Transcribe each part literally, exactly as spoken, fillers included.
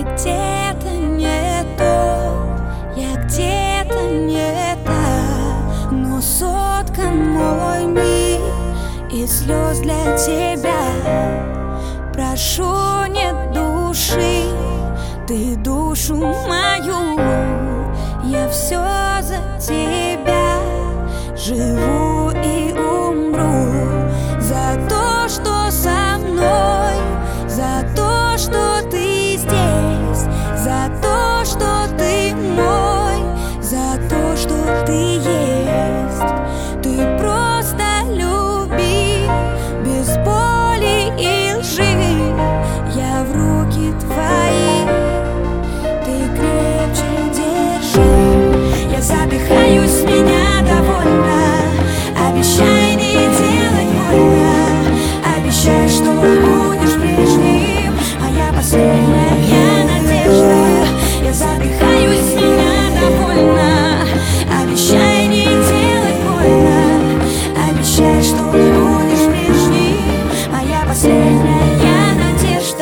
где-то не то, я где-то не та, но соткан мой мир из слез для тебя. Прошу, нет души, ты душу мою, я все за тебя живу и умру. За то, что со мной, за то, что ты здесь, за то, что ты мой, за то, что ты есть. Ты просто люби, без боли и лжи. Я в руки твои, ты крепче держи. Я задыхаюсь, меня довольно. Обещай не делать больно. Обещай, что будешь прежним, моя последняя надежда. Я задыхаюсь, меня довольно. Обещай не делать больно. Обещай, что будешь прежним, моя последняя надежда.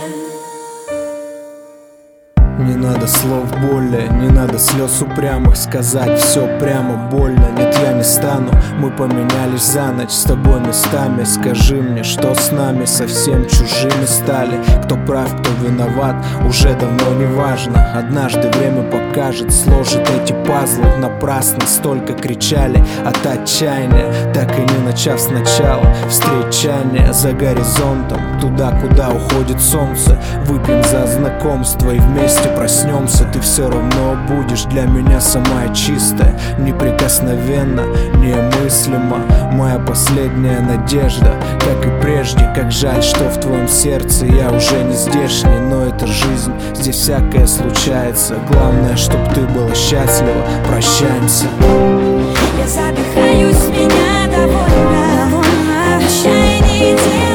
Не надо слов боли, не надо слез упрямых. Сказать все прямо больно, нет, я не стану. Мы поменялись за ночь с тобой местами. Скажи мне, что с нами совсем чужими стали. Кто прав, кто виноват, уже давно не важно. Однажды время покажет, сложит эти пазлы. Напрасно столько кричали от отчаяния, так и не начав сначала. Встречание за горизонтом, туда, куда уходит солнце. Выпьем за знакомство и вместе проснемся. Ты все равно будешь для меня самая чистая, неприкосновенно, немыслимо, моя последняя надежда. Как и прежде, как жаль, что в твоем сердце я уже не здешний. Но это жизнь, здесь всякое случается. Главное, чтоб ты была счастлива. Прощаемся. Я задыхаюсь, меня довольно. Обещай не делать.